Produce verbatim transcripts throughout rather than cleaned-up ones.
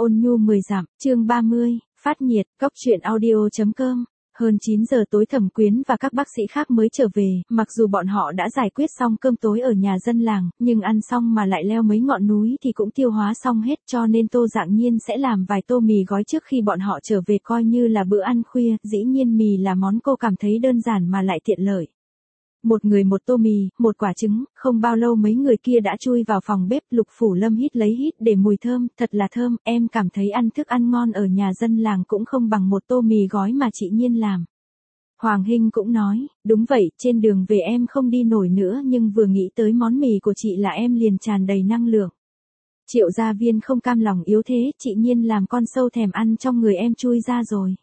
ôn nhu mười dặm, chương ba mươi, phát nhiệt, góc truyện audio.com. Hơn chín giờ tối Thẩm Quyến và các bác sĩ khác mới trở về, mặc dù bọn họ đã giải quyết xong cơm tối ở nhà dân làng, nhưng ăn xong mà lại leo mấy ngọn núi thì cũng tiêu hóa xong hết, cho nên Tô Dạng Nhiên sẽ làm vài tô mì gói trước khi bọn họ trở về coi như là bữa ăn khuya. Dĩ nhiên mì là món cô cảm thấy đơn giản mà lại tiện lợi. Một người một tô mì, một quả trứng, không bao lâu mấy người kia đã chui vào phòng bếp. Lục Phủ Lâm hít lấy hít để mùi thơm, thật là thơm, em cảm thấy ăn thức ăn ngon ở nhà dân làng cũng không bằng một tô mì gói mà chị Nhiên làm. Hoàng Hinh cũng nói, đúng vậy, trên đường về em không đi nổi nữa nhưng vừa nghĩ tới món mì của chị là em liền tràn đầy năng lượng. Triệu Gia Viên không cam lòng yếu thế, chị Nhiên làm con sâu thèm ăn trong người em chui ra rồi.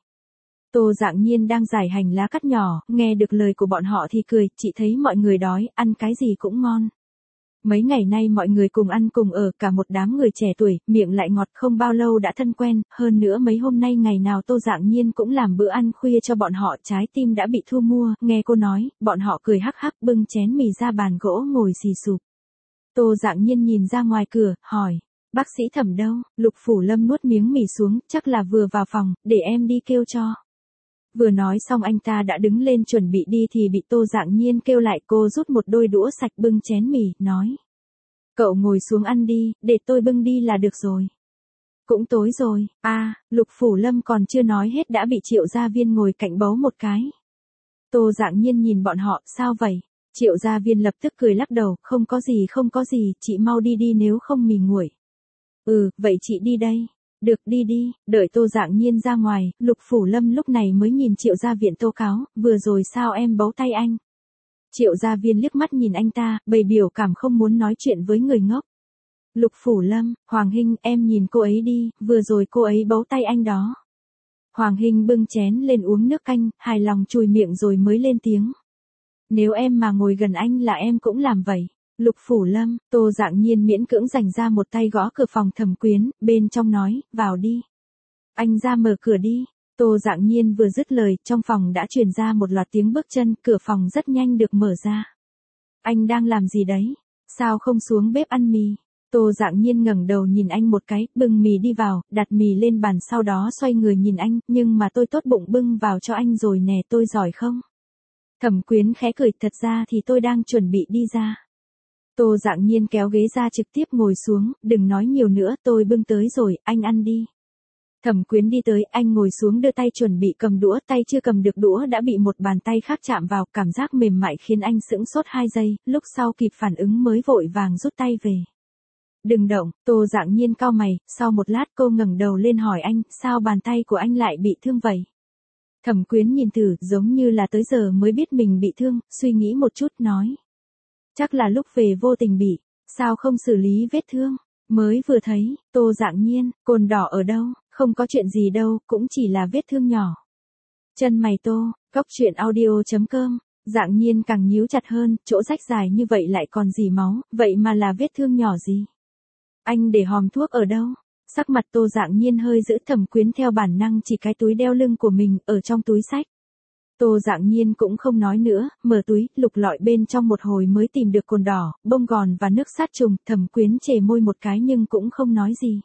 Tô Dạng Nhiên đang giải hành lá cắt nhỏ, nghe được lời của bọn họ thì cười, chị thấy mọi người đói, ăn cái gì cũng ngon. Mấy ngày nay mọi người cùng ăn cùng ở, cả một đám người trẻ tuổi, miệng lại ngọt, không bao lâu đã thân quen, hơn nữa mấy hôm nay ngày nào Tô Dạng Nhiên cũng làm bữa ăn khuya cho bọn họ, trái tim đã bị thu mua, nghe cô nói, bọn họ cười hắc hắc bưng chén mì ra bàn gỗ ngồi xì sụp. Tô Dạng Nhiên nhìn ra ngoài cửa, hỏi, bác sĩ Thẩm đâu? Lục Phủ Lâm nuốt miếng mì xuống, chắc là vừa vào phòng, để em đi kêu cho. Vừa nói xong anh ta đã đứng lên chuẩn bị đi thì bị Tô Dạng Nhiên kêu lại, cô rút một đôi đũa sạch bưng chén mì, nói. Cậu ngồi xuống ăn đi, để tôi bưng đi là được rồi. Cũng tối rồi, à, Lục Phủ Lâm còn chưa nói hết đã bị Triệu Gia Viên ngồi cạnh bấu một cái. Tô Dạng Nhiên nhìn bọn họ, sao vậy? Triệu Gia Viên lập tức cười lắc đầu, không có gì không có gì, chị mau đi đi nếu không mì nguội. Ừ, vậy chị đi đây. Được đi đi, đợi Tô Dạng Nhiên ra ngoài, Lục Phủ Lâm lúc này mới nhìn Triệu Gia Viện tố cáo, vừa rồi sao em bấu tay anh? Triệu Gia Viên liếc mắt nhìn anh ta, bày biểu cảm không muốn nói chuyện với người ngốc. Lục Phủ Lâm, Hoàng Hinh, em nhìn cô ấy đi, vừa rồi cô ấy bấu tay anh đó. Hoàng Hinh bưng chén lên uống nước canh, hài lòng chùi miệng rồi mới lên tiếng. Nếu em mà ngồi gần anh là em cũng làm vậy. Lục Phủ Lâm, Tô Dạng Nhiên miễn cưỡng dành ra một tay gõ cửa phòng Thẩm Quyến, bên trong nói, vào đi. Anh ra mở cửa đi. Tô Dạng Nhiên vừa dứt lời, trong phòng đã truyền ra một loạt tiếng bước chân, cửa phòng rất nhanh được mở ra. Anh đang làm gì đấy? Sao không xuống bếp ăn mì? Tô Dạng Nhiên ngẩng đầu nhìn anh một cái, bưng mì đi vào, đặt mì lên bàn sau đó xoay người nhìn anh, nhưng mà tôi tốt bụng bưng vào cho anh rồi nè, tôi giỏi không? Thẩm Quyến khẽ cười, thật ra thì tôi đang chuẩn bị đi ra. Tô Dạng Nhiên kéo ghế ra trực tiếp ngồi xuống, đừng nói nhiều nữa, tôi bưng tới rồi, anh ăn đi. Thẩm Quyến đi tới, anh ngồi xuống đưa tay chuẩn bị cầm đũa, tay chưa cầm được đũa đã bị một bàn tay khác chạm vào, cảm giác mềm mại khiến anh sững sốt hai giây, lúc sau kịp phản ứng mới vội vàng rút tay về. Đừng động, Tô Dạng Nhiên cau mày, sau một lát cô ngẩng đầu lên hỏi anh, sao bàn tay của anh lại bị thương vậy? Thẩm Quyến nhìn thử, giống như là tới giờ mới biết mình bị thương, suy nghĩ một chút, nói. Chắc là lúc về vô tình bị, sao không xử lý vết thương, mới vừa thấy, Tô Dạng Nhiên, cồn đỏ ở đâu, không có chuyện gì đâu, cũng chỉ là vết thương nhỏ. Chân mày Tô, góc truyện audio.com, Dạng Nhiên càng nhíu chặt hơn, chỗ rách dài như vậy lại còn gì máu, vậy mà là vết thương nhỏ gì? Anh để hòm thuốc ở đâu? Sắc mặt Tô Dạng Nhiên hơi giữ, Thẩm Quyến theo bản năng chỉ cái túi đeo lưng của mình, ở trong túi xách. Tô Dạng Nhiên cũng không nói nữa, mở túi, lục lọi bên trong một hồi mới tìm được cồn đỏ, bông gòn và nước sát trùng, Thẩm Quyến chề môi một cái nhưng cũng không nói gì.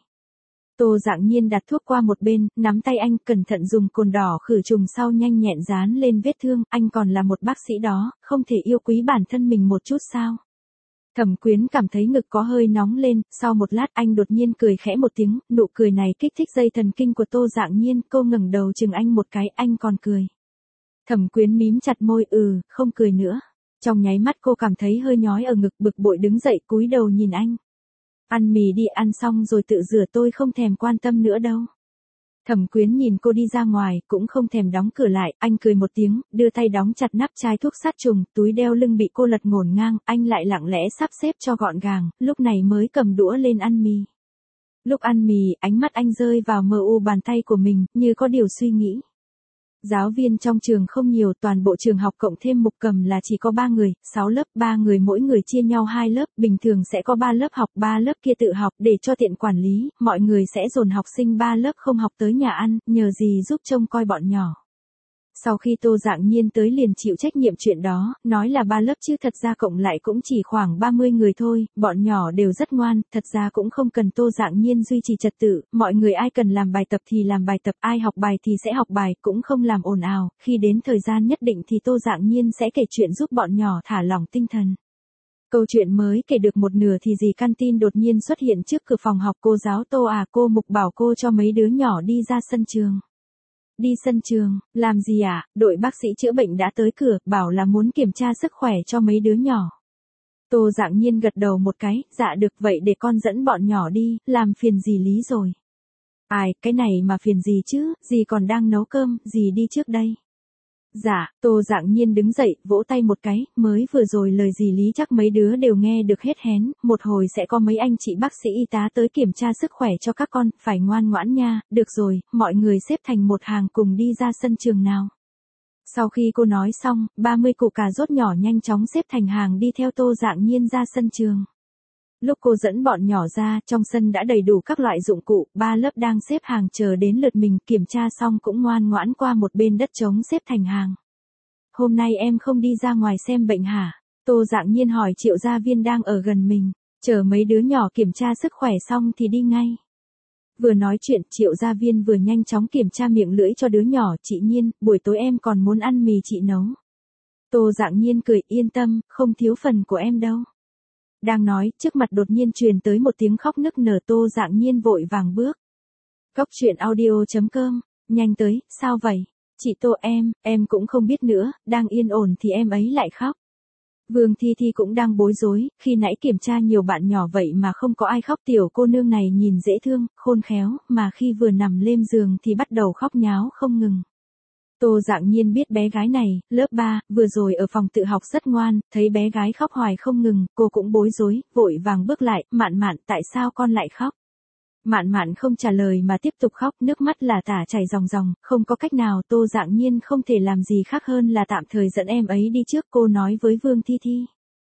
Tô Dạng Nhiên đặt thuốc qua một bên, nắm tay anh, cẩn thận dùng cồn đỏ khử trùng sau nhanh nhẹn dán lên vết thương, anh còn là một bác sĩ đó, không thể yêu quý bản thân mình một chút sao? Thẩm Quyến cảm thấy ngực có hơi nóng lên, sau một lát anh đột nhiên cười khẽ một tiếng, nụ cười này kích thích dây thần kinh của Tô Dạng Nhiên, cô ngẩng đầu chừng anh một cái, anh còn cười. Thẩm Quyến mím chặt môi, ừ, không cười nữa. Trong nháy mắt cô cảm thấy hơi nhói ở ngực, bực bội đứng dậy cúi đầu nhìn anh. Ăn mì đi, ăn xong rồi tự rửa, tôi không thèm quan tâm nữa đâu. Thẩm Quyến nhìn cô đi ra ngoài, cũng không thèm đóng cửa lại, anh cười một tiếng, đưa tay đóng chặt nắp chai thuốc sát trùng, túi đeo lưng bị cô lật ngổn ngang, anh lại lặng lẽ sắp xếp cho gọn gàng, lúc này mới cầm đũa lên ăn mì. Lúc ăn mì, ánh mắt anh rơi vào mờ u bàn tay của mình, như có điều suy nghĩ. Giáo viên trong trường không nhiều, toàn bộ trường học cộng thêm Mục Cầm là chỉ có ba người, sáu lớp, ba người mỗi người chia nhau hai lớp, bình thường sẽ có ba lớp học, ba lớp kia tự học, để cho tiện quản lý, mọi người sẽ dồn học sinh ba lớp không học tới nhà ăn, nhờ gì giúp trông coi bọn nhỏ. Sau khi Tô Dạng Nhiên tới liền chịu trách nhiệm chuyện đó, nói là ba lớp chứ thật ra cộng lại cũng chỉ khoảng ba mươi người thôi, bọn nhỏ đều rất ngoan, thật ra cũng không cần Tô Dạng Nhiên duy trì trật tự, mọi người ai cần làm bài tập thì làm bài tập, ai học bài thì sẽ học bài, cũng không làm ồn ào, khi đến thời gian nhất định thì Tô Dạng Nhiên sẽ kể chuyện giúp bọn nhỏ thả lỏng tinh thần. Câu chuyện mới kể được một nửa thì dì Canteen đột nhiên xuất hiện trước cửa phòng học. Cô giáo Tô à, cô Mục bảo cô cho mấy đứa nhỏ đi ra sân trường. Đi sân trường, làm gì ạ? À? Đội bác sĩ chữa bệnh đã tới cửa, bảo là muốn kiểm tra sức khỏe cho mấy đứa nhỏ. Tô Dạng Nhiên gật đầu một cái, dạ được, vậy để con dẫn bọn nhỏ đi, làm phiền dì Lý rồi. Ai, cái này mà phiền gì chứ, dì còn đang nấu cơm, dì đi trước đây. Dạ, Tô Dạng Nhiên đứng dậy, vỗ tay một cái, mới vừa rồi lời dì Lý chắc mấy đứa đều nghe được hết hén, một hồi sẽ có mấy anh chị bác sĩ y tá tới kiểm tra sức khỏe cho các con, phải ngoan ngoãn nha, được rồi, mọi người xếp thành một hàng cùng đi ra sân trường nào. Sau khi cô nói xong, ba mươi cụ cà rốt nhỏ nhanh chóng xếp thành hàng đi theo Tô Dạng Nhiên ra sân trường. Lúc cô dẫn bọn nhỏ ra, trong sân đã đầy đủ các loại dụng cụ, ba lớp đang xếp hàng chờ đến lượt mình, kiểm tra xong cũng ngoan ngoãn qua một bên đất trống xếp thành hàng. Hôm nay em không đi ra ngoài xem bệnh hả? Tô Dạng Nhiên hỏi Triệu Gia Viên đang ở gần mình, chờ mấy đứa nhỏ kiểm tra sức khỏe xong thì đi ngay. Vừa nói chuyện, Triệu Gia Viên vừa nhanh chóng kiểm tra miệng lưỡi cho đứa nhỏ. Chị Nhiên, buổi tối em còn muốn ăn mì chị nấu. Tô Dạng Nhiên cười, yên tâm, không thiếu phần của em đâu. Đang nói, trước mặt đột nhiên truyền tới một tiếng khóc nức nở. Tô Dạng Nhiên vội vàng bước. Cóc truyện audio chấm com, nhanh tới, sao vậy? Chị Tô em, em cũng không biết nữa, đang yên ổn thì em ấy lại khóc. Vương Thi Thi cũng đang bối rối, khi nãy kiểm tra nhiều bạn nhỏ vậy mà không có ai khóc. Tiểu cô nương này nhìn dễ thương, khôn khéo, mà khi vừa nằm lên giường thì bắt đầu khóc nháo không ngừng. Tô Dạng Nhiên biết bé gái này, lớp ba, vừa rồi ở phòng tự học rất ngoan, thấy bé gái khóc hoài không ngừng, cô cũng bối rối, vội vàng bước lại, Mạn Mạn, tại sao con lại khóc? Mạn Mạn không trả lời mà tiếp tục khóc, nước mắt là tả chảy ròng ròng, không có cách nào. Tô Dạng Nhiên không thể làm gì khác hơn là tạm thời dẫn em ấy đi trước. Cô nói với Vương Thi Thi,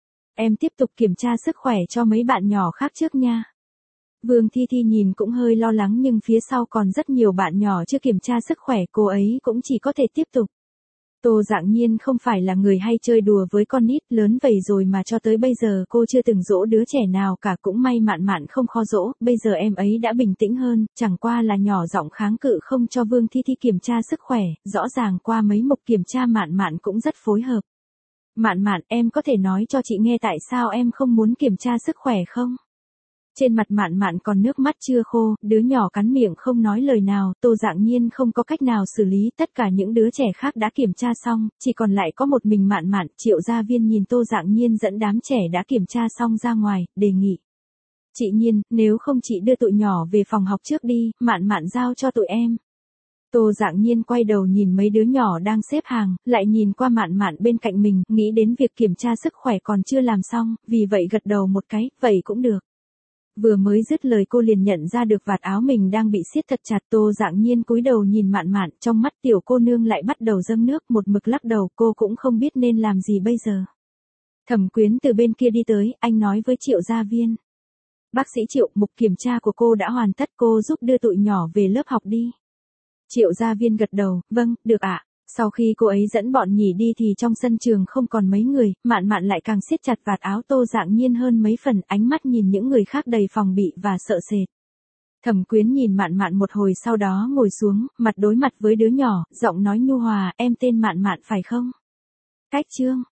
em tiếp tục kiểm tra sức khỏe cho mấy bạn nhỏ khác trước nha. Vương Thi Thi nhìn cũng hơi lo lắng nhưng phía sau còn rất nhiều bạn nhỏ chưa kiểm tra sức khỏe, cô ấy cũng chỉ có thể tiếp tục. Tô Dạng Nhiên không phải là người hay chơi đùa với con nít, lớn vậy rồi mà cho tới bây giờ cô chưa từng dỗ đứa trẻ nào cả, cũng may Mạn Mạn không khó dỗ, bây giờ em ấy đã bình tĩnh hơn, chẳng qua là nhỏ giọng kháng cự không cho Vương Thi Thi kiểm tra sức khỏe, rõ ràng qua mấy mục kiểm tra Mạn Mạn cũng rất phối hợp. Mạn Mạn, em có thể nói cho chị nghe tại sao em không muốn kiểm tra sức khỏe không? Trên mặt Mạn Mạn còn nước mắt chưa khô, đứa nhỏ cắn miệng không nói lời nào. Tô Dạng Nhiên không có cách nào xử lý, tất cả những đứa trẻ khác đã kiểm tra xong, chỉ còn lại có một mình Mạn Mạn. Triệu Gia Viên nhìn Tô Dạng Nhiên dẫn đám trẻ đã kiểm tra xong ra ngoài, đề nghị. Chị Nhiên, nếu không chị đưa tụi nhỏ về phòng học trước đi, Mạn Mạn giao cho tụi em. Tô Dạng Nhiên quay đầu nhìn mấy đứa nhỏ đang xếp hàng, lại nhìn qua Mạn Mạn bên cạnh mình, nghĩ đến việc kiểm tra sức khỏe còn chưa làm xong, vì vậy gật đầu một cái, vậy cũng được. Vừa mới dứt lời cô liền nhận ra được vạt áo mình đang bị siết thật chặt. Tô Dạng Nhiên cúi đầu nhìn Mạn Mạn, trong mắt tiểu cô nương lại bắt đầu dâng nước, một mực lắc đầu, cô cũng không biết nên làm gì bây giờ. Thẩm Quyến từ bên kia đi tới, anh nói với Triệu Gia Viên. Bác sĩ Triệu, mục kiểm tra của cô đã hoàn tất, cô giúp đưa tụi nhỏ về lớp học đi. Triệu Gia Viên gật đầu, vâng, được ạ. Sau khi cô ấy dẫn bọn nhỉ đi thì trong sân trường không còn mấy người, Mạn Mạn lại càng siết chặt vạt áo Tô Dạng Nhiên hơn mấy phần, ánh mắt nhìn những người khác đầy phòng bị và sợ sệt. Thẩm Quyến nhìn Mạn Mạn một hồi sau đó ngồi xuống, mặt đối mặt với đứa nhỏ, giọng nói nhu hòa, em tên Mạn Mạn phải không? Cách chương